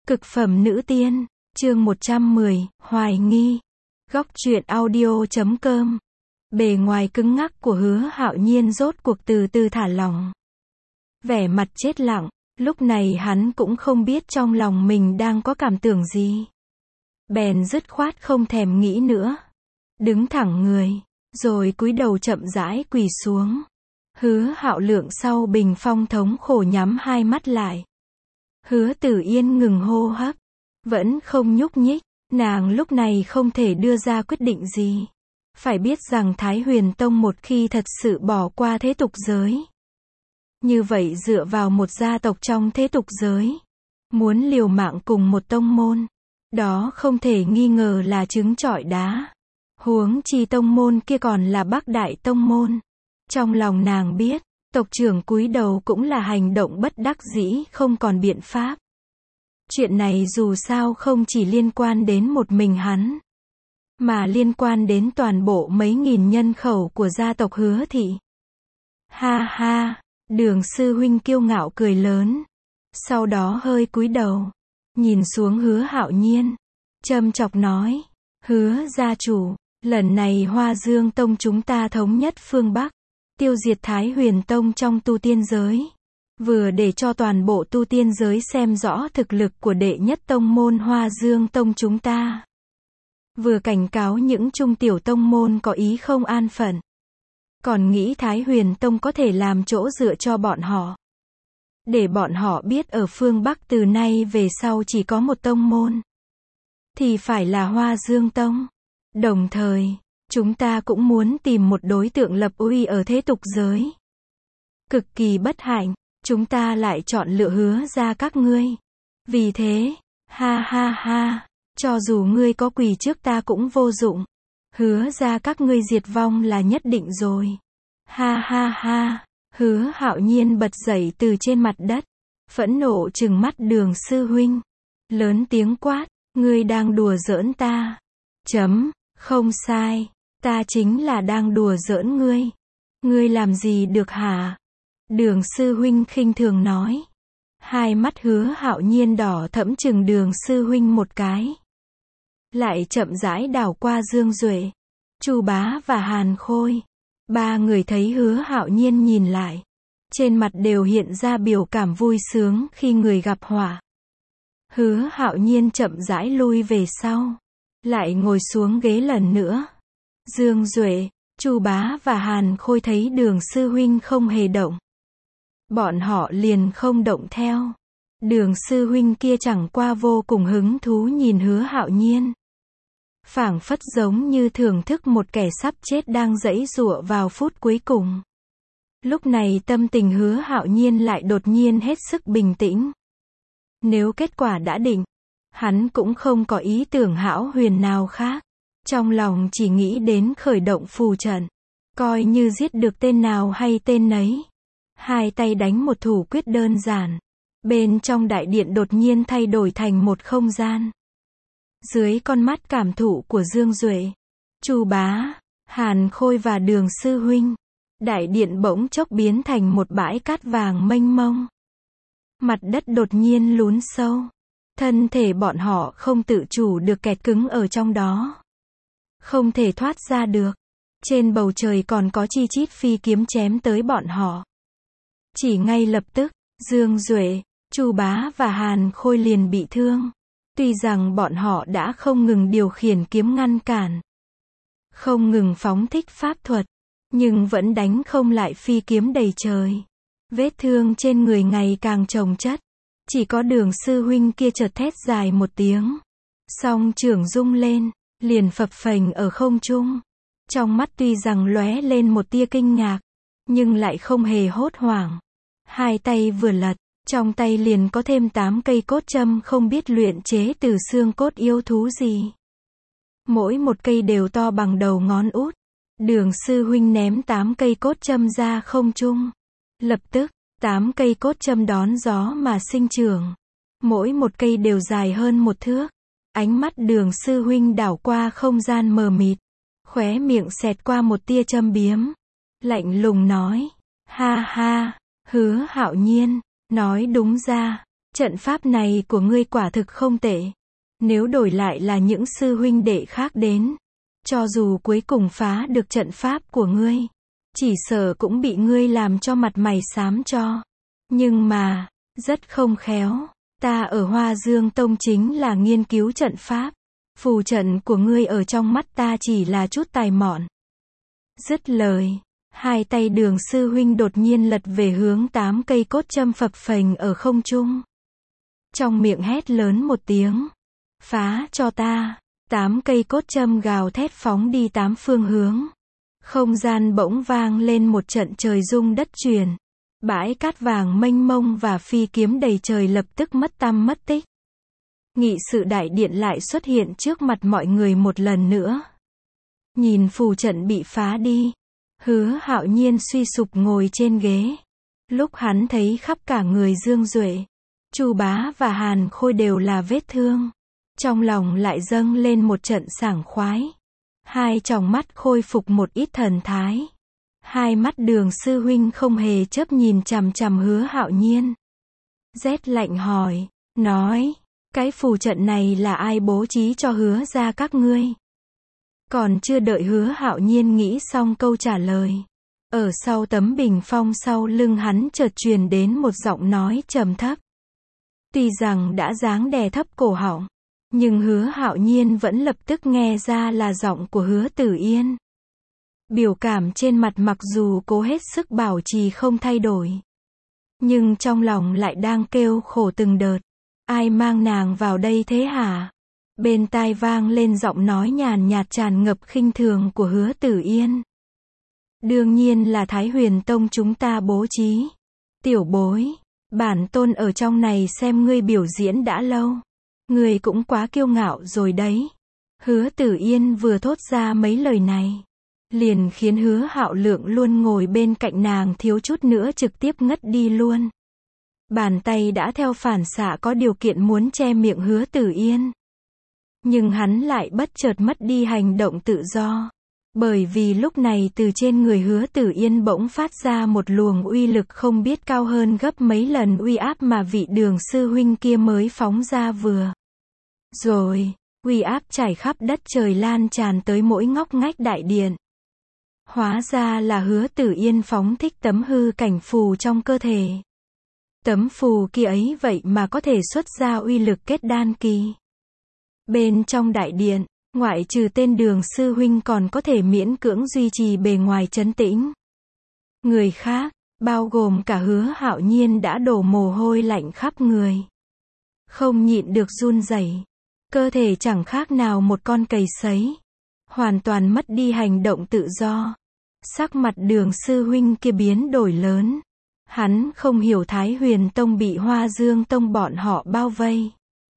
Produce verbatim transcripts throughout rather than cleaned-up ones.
Cực phẩm nữ tiên, chương một trăm mười, hoài nghi. Góc truyện audio chấm com. Bề ngoài cứng ngắc của Hứa Hạo Nhiên rốt cuộc từ từ thả lỏng. Vẻ mặt chết lặng, lúc này hắn cũng không biết trong lòng mình đang có cảm tưởng gì. Bèn dứt khoát không thèm nghĩ nữa. Đứng thẳng người, rồi cúi đầu chậm rãi quỳ xuống. Hứa Hạo Lượng sau bình phong thống khổ nhắm hai mắt lại. Hứa Tử Yên ngừng hô hấp, vẫn không nhúc nhích, nàng lúc này không thể đưa ra quyết định gì. Phải biết rằng Thái Huyền Tông một khi thật sự bỏ qua thế tục giới, như vậy dựa vào một gia tộc trong thế tục giới, muốn liều mạng cùng một tông môn, đó không thể nghi ngờ là trứng trọi đá. Huống chi tông môn kia còn là Bắc Đại Tông môn. Trong lòng nàng biết, tộc trưởng cúi đầu cũng là hành động bất đắc dĩ, không còn biện pháp. Chuyện này dù sao không chỉ liên quan đến một mình hắn, mà liên quan đến toàn bộ mấy nghìn nhân khẩu của gia tộc Hứa thị. Ha ha, Đường sư huynh kiêu ngạo cười lớn, sau đó hơi cúi đầu, nhìn xuống Hứa Hạo Nhiên, châm chọc nói: Hứa gia chủ, lần này Hoa Dương Tông chúng ta thống nhất phương Bắc, tiêu diệt Thái Huyền Tông trong tu tiên giới, vừa để cho toàn bộ tu tiên giới xem rõ thực lực của đệ nhất tông môn Hoa Dương Tông chúng ta, vừa cảnh cáo những trung tiểu tông môn có ý không an phận, còn nghĩ Thái Huyền Tông có thể làm chỗ dựa cho bọn họ, để bọn họ biết ở phương Bắc từ nay về sau chỉ có một tông môn, thì phải là Hoa Dương Tông. Đồng thời, chúng ta cũng muốn tìm một đối tượng lập uy ở thế tục giới. Cực kỳ bất hạnh, chúng ta lại chọn lựa Hứa ra các ngươi. Vì thế, ha ha ha, cho dù ngươi có quỳ trước ta cũng vô dụng. Hứa ra các ngươi diệt vong là nhất định rồi. Ha ha ha, Hứa Hạo Nhiên bật dậy từ trên mặt đất, phẫn nộ trừng mắt Đường sư huynh, lớn tiếng quát: ngươi đang đùa giỡn ta. Chấm, không sai, ta chính là đang đùa giỡn ngươi. Ngươi làm gì được hả? Đường sư huynh khinh thường nói. Hai mắt Hứa Hạo Nhiên đỏ thẫm chừng Đường sư huynh một cái, lại chậm rãi đảo qua Dương Duệ, Chu Bá và Hàn Khôi. Ba người thấy Hứa Hạo Nhiên nhìn lại, trên mặt đều hiện ra biểu cảm vui sướng khi người gặp họa. Hứa Hạo Nhiên chậm rãi lui về sau, lại ngồi xuống ghế lần nữa. Dương Duệ, Chu Bá và Hàn Khôi thấy Đường sư huynh không hề động, bọn họ liền không động theo. Đường sư huynh kia chẳng qua vô cùng hứng thú nhìn Hứa Hạo Nhiên, phảng phất giống như thưởng thức một kẻ sắp chết đang giãy giụa vào phút cuối cùng. Lúc này tâm tình Hứa Hạo Nhiên lại đột nhiên hết sức bình tĩnh. Nếu kết quả đã định, hắn cũng không có ý tưởng hão huyền nào khác, trong lòng chỉ nghĩ đến khởi động phù trận, coi như giết được tên nào hay tên nấy. Hai tay đánh một thủ quyết đơn giản, bên trong đại điện đột nhiên thay đổi thành một không gian. Dưới con mắt cảm thụ của Dương Duệ, Chu Bá, Hàn Khôi và Đường sư huynh, đại điện bỗng chốc biến thành một bãi cát vàng mênh mông. Mặt đất đột nhiên lún sâu, thân thể bọn họ không tự chủ được kẹt cứng ở trong đó, không thể thoát ra được. Trên bầu trời còn có chi chít phi kiếm chém tới bọn họ. Chỉ ngay lập tức, Dương Duệ, Chu Bá và Hàn Khôi liền bị thương. Tuy rằng bọn họ đã không ngừng điều khiển kiếm ngăn cản, không ngừng phóng thích pháp thuật, nhưng vẫn đánh không lại phi kiếm đầy trời. Vết thương trên người ngày càng chồng chất. Chỉ có Đường sư huynh kia chợt thét dài một tiếng, song trưởng rung lên, liền phập phềnh ở không trung. Trong mắt tuy rằng lóe lên một tia kinh ngạc, nhưng lại không hề hốt hoảng. Hai tay vừa lật, trong tay liền có thêm tám cây cốt châm không biết luyện chế từ xương cốt yêu thú gì. Mỗi một cây đều to bằng đầu ngón út. Đường sư huynh ném tám cây cốt châm ra không trung. Lập tức, tám cây cốt châm đón gió mà sinh trưởng. Mỗi một cây đều dài hơn một thước. Ánh mắt Đường sư huynh đảo qua không gian mờ mịt, khóe miệng xẹt qua một tia châm biếm, lạnh lùng nói: ha ha, Hứa Hạo Nhiên, nói đúng ra, Trận pháp này của ngươi quả thực không tệ. Nếu đổi lại là những sư huynh đệ khác đến, cho dù cuối cùng phá được trận pháp của ngươi, chỉ sợ cũng bị ngươi làm cho mặt mày xám cho. Nhưng mà, rất không khéo, ta ở Hoa Dương Tông chính là nghiên cứu trận pháp. Phù trận của ngươi ở trong mắt ta chỉ là chút tài mọn. Dứt lời, hai tay Đường sư huynh đột nhiên lật về hướng tám cây cốt châm phập phềnh ở không trung. Trong miệng hét lớn một tiếng. Phá cho ta. Tám cây cốt châm gào thét phóng đi tám phương hướng. Không gian bỗng vang lên một trận trời rung đất chuyển. Bãi cát vàng mênh mông và phi kiếm đầy trời lập tức mất tăm mất tích. Nghị sự đại điện lại xuất hiện trước mặt mọi người một lần nữa. Nhìn phù trận bị phá đi, Hứa Hạo Nhiên suy sụp ngồi trên ghế. Lúc hắn thấy khắp cả người Dương Duệ, Chu Bá và Hàn Khôi đều là vết thương, trong lòng lại dâng lên một trận sảng khoái. Hai tròng mắt khôi phục một ít thần thái. Hai mắt Đường sư huynh không hề chớp nhìn chằm chằm Hứa Hạo Nhiên. Rét lạnh hỏi, nói, cái phù trận này là ai bố trí cho Hứa gia các ngươi? Còn chưa đợi Hứa Hạo Nhiên nghĩ xong câu trả lời, ở sau tấm bình phong sau lưng hắn chợt truyền đến một giọng nói trầm thấp. Tuy rằng đã dáng đè thấp cổ họng, nhưng Hứa Hạo Nhiên vẫn lập tức nghe ra là giọng của Hứa Tử Yên. Biểu cảm trên mặt mặc dù cố hết sức bảo trì không thay đổi, nhưng trong lòng lại đang kêu khổ từng đợt. Ai mang nàng vào đây thế hả? Bên tai vang lên giọng nói nhàn nhạt tràn ngập khinh thường của Hứa Tử Yên. Đương nhiên là Thái Huyền Tông chúng ta bố trí. Tiểu bối, bản tôn ở trong này xem ngươi biểu diễn đã lâu. Ngươi cũng quá kiêu ngạo rồi đấy. Hứa Tử Yên vừa thốt ra mấy lời này, liền khiến Hứa Hạo Lượng luôn ngồi bên cạnh nàng thiếu chút nữa trực tiếp ngất đi luôn. Bàn tay đã theo phản xạ có điều kiện muốn che miệng Hứa Tử Yên. Nhưng hắn lại bất chợt mất đi hành động tự do. Bởi vì lúc này từ trên người Hứa Tử Yên bỗng phát ra một luồng uy lực không biết cao hơn gấp mấy lần uy áp mà vị Đường sư huynh kia mới phóng ra vừa rồi. Uy áp trải khắp đất trời lan tràn tới mỗi ngóc ngách đại điện. Hóa ra là Hứa Tử Yên phóng thích tấm hư cảnh phù trong cơ thể. Tấm phù kia ấy vậy mà có thể xuất ra uy lực kết đan kỳ. Bên trong đại điện, ngoại trừ tên Đường sư huynh còn có thể miễn cưỡng duy trì bề ngoài trấn tĩnh. Người khác, bao gồm cả Hứa Hạo Nhiên đã đổ mồ hôi lạnh khắp người. Không nhịn được run rẩy. Cơ thể chẳng khác nào một con cầy sấy. Hoàn toàn mất đi hành động tự do. Sắc mặt Đường sư huynh kia biến đổi lớn. Hắn không hiểu Thái Huyền Tông bị Hoa Dương Tông bọn họ bao vây.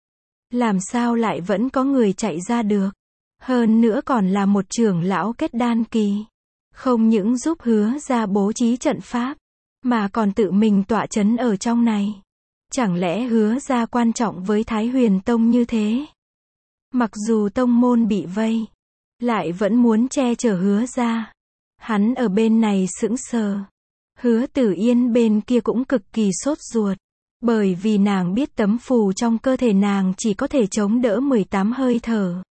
Làm sao lại vẫn có người chạy ra được. Hơn nữa còn là một trưởng lão kết đan kỳ. Không những giúp Hứa ra bố trí trận pháp, mà còn tự mình tọa chấn ở trong này. Chẳng lẽ Hứa ra quan trọng với Thái Huyền Tông như thế? Mặc dù tông môn bị vây, lại vẫn muốn che chở Hứa ra. Hắn ở bên này sững sờ. Hứa Tử Yên bên kia cũng cực kỳ sốt ruột. Bởi vì nàng biết tấm phù trong cơ thể nàng chỉ có thể chống đỡ mười tám hơi thở.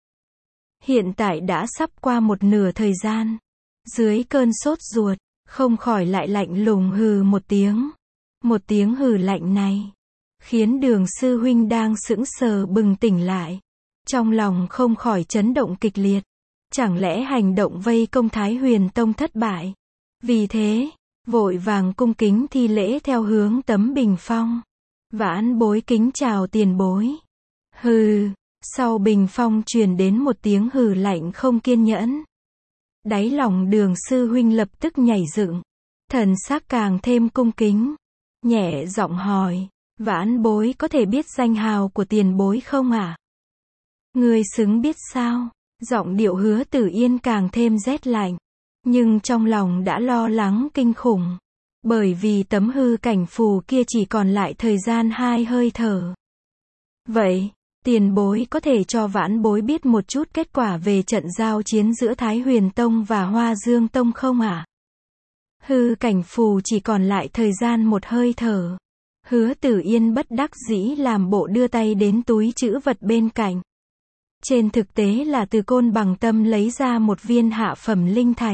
Hiện tại đã sắp qua một nửa thời gian. Dưới cơn sốt ruột, không khỏi lại lạnh lùng hừ một tiếng. Một tiếng hừ lạnh này, khiến Đường sư huynh đang sững sờ bừng tỉnh lại. Trong lòng không khỏi chấn động kịch liệt. Chẳng lẽ hành động vây công Thái Huyền Tông thất bại? Vì thế, vội vàng cung kính thi lễ theo hướng tấm bình phong. Vãn bối kính chào tiền bối. Hừ, sau bình phong truyền đến một tiếng hừ lạnh không kiên nhẫn. Đáy lòng Đường sư huynh lập tức nhảy dựng. Thần sắc càng thêm cung kính. Nhẹ giọng hỏi, vãn bối có thể biết danh hào của tiền bối không ạ? À? Ngươi xứng biết sao? Giọng điệu Hứa Tử Yên càng thêm rét lạnh. Nhưng trong lòng đã lo lắng kinh khủng. Bởi vì tấm hư cảnh phù kia chỉ còn lại thời gian hai hơi thở. Vậy, tiền bối có thể cho vãn bối biết một chút kết quả về trận giao chiến giữa Thái Huyền Tông và Hoa Dương Tông không ạ? À? Hư cảnh phù chỉ còn lại thời gian một hơi thở. Hứa Tử Yên bất đắc dĩ làm bộ đưa tay đến túi trữ vật bên cạnh. Trên thực tế là từ Côn Bằng Tâm lấy ra một viên hạ phẩm linh thạch.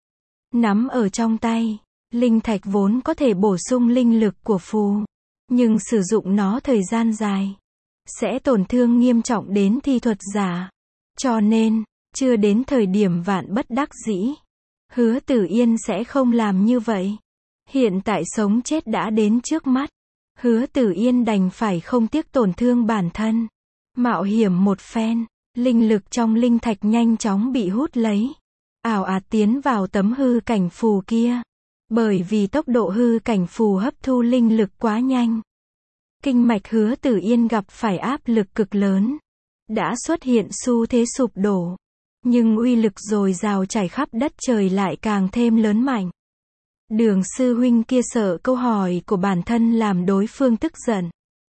Nắm ở trong tay, linh thạch vốn có thể bổ sung linh lực của phù, nhưng sử dụng nó thời gian dài, sẽ tổn thương nghiêm trọng đến thi thuật giả. Cho nên, chưa đến thời điểm vạn bất đắc dĩ, Hứa Tử Yên sẽ không làm như vậy. Hiện tại sống chết đã đến trước mắt, Hứa Tử Yên đành phải không tiếc tổn thương bản thân, mạo hiểm một phen. Linh lực trong linh thạch nhanh chóng bị hút lấy, ảo ạt tiến vào tấm hư cảnh phù kia. Bởi vì tốc độ hư cảnh phù hấp thu linh lực quá nhanh, kinh mạch Hứa Tử Yên gặp phải áp lực cực lớn, đã xuất hiện xu thế sụp đổ. Nhưng uy lực dồi dào trải khắp đất trời lại càng thêm lớn mạnh. Đường sư huynh kia sợ câu hỏi của bản thân làm đối phương tức giận,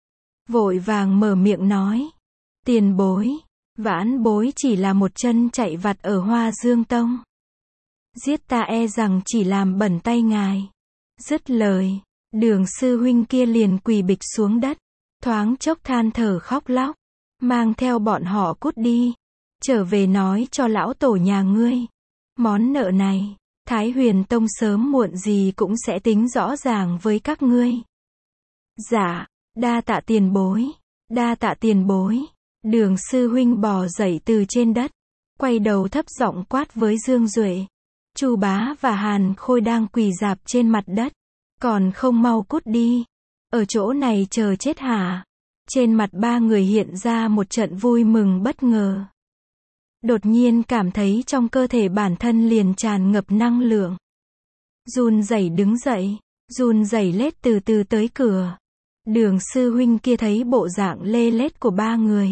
vội vàng mở miệng nói: tiền bối, vãn bối chỉ là một chân chạy vặt ở Hoa Dương Tông. Giết ta e rằng chỉ làm bẩn tay ngài. Dứt lời, đường sư huynh kia liền quỳ bịch xuống đất, thoáng chốc than thở khóc lóc, mang theo bọn họ cút đi, trở về nói cho lão tổ nhà ngươi. Món nợ này, Thái Huyền Tông sớm muộn gì cũng sẽ tính rõ ràng với các ngươi. Dạ, đa tạ tiền bối, đa tạ tiền bối. Đường sư huynh bò dậy từ trên đất, quay đầu thấp giọng quát với Dương Duệ, Chu Bá và Hàn Khôi đang quỳ rạp trên mặt đất, còn không mau cút đi, ở chỗ này chờ chết hả? Trên mặt ba người hiện ra một trận vui mừng bất ngờ. Đột nhiên cảm thấy trong cơ thể bản thân liền tràn ngập năng lượng. Run rẩy đứng dậy, run rẩy lết từ từ tới cửa. Đường sư huynh kia thấy bộ dạng lê lết của ba người,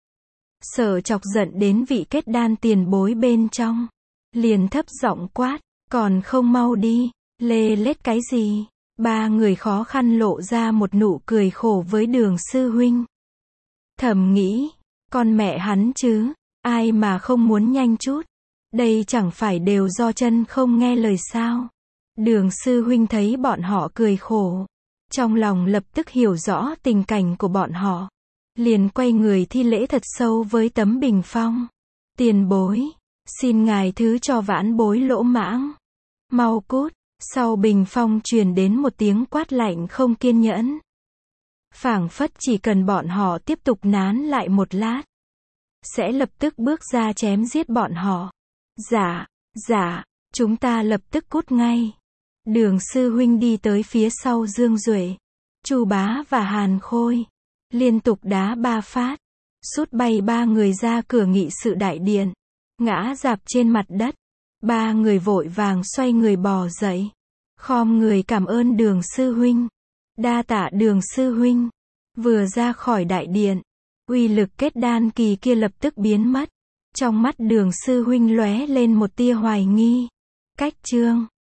sợ chọc giận đến vị kết đan tiền bối bên trong, liền thấp giọng quát, còn không mau đi, lê lết cái gì? Ba người khó khăn lộ ra một nụ cười khổ với đường sư huynh. Thầm nghĩ, con mẹ hắn chứ, ai mà không muốn nhanh chút, đây chẳng phải đều do chân không nghe lời sao? Đường sư huynh thấy bọn họ cười khổ, trong lòng lập tức hiểu rõ tình cảnh của bọn họ, liền quay người thi lễ thật sâu với Tấm Bình Phong. Tiền bối, xin ngài thứ cho vãn bối lỗ mãng, mau cút. Sau Bình Phong truyền đến một tiếng quát lạnh không kiên nhẫn, phảng phất chỉ cần bọn họ tiếp tục nán lại một lát, sẽ lập tức bước ra chém giết bọn họ. Dạ, dạ, chúng ta lập tức cút ngay. Đường sư huynh đi tới phía sau Dương Duệ, Chu Bá và Hàn Khôi, liên tục đá ba phát, sút bay ba người ra cửa nghị sự đại điện, ngã rạp trên mặt đất. Ba người vội vàng xoay người bò dậy, khom người cảm ơn đường sư huynh. Đa tạ đường sư huynh. Vừa ra khỏi đại điện, uy lực kết đan kỳ kia lập tức biến mất. Trong mắt đường sư huynh lóe lên một tia hoài nghi. Cách chương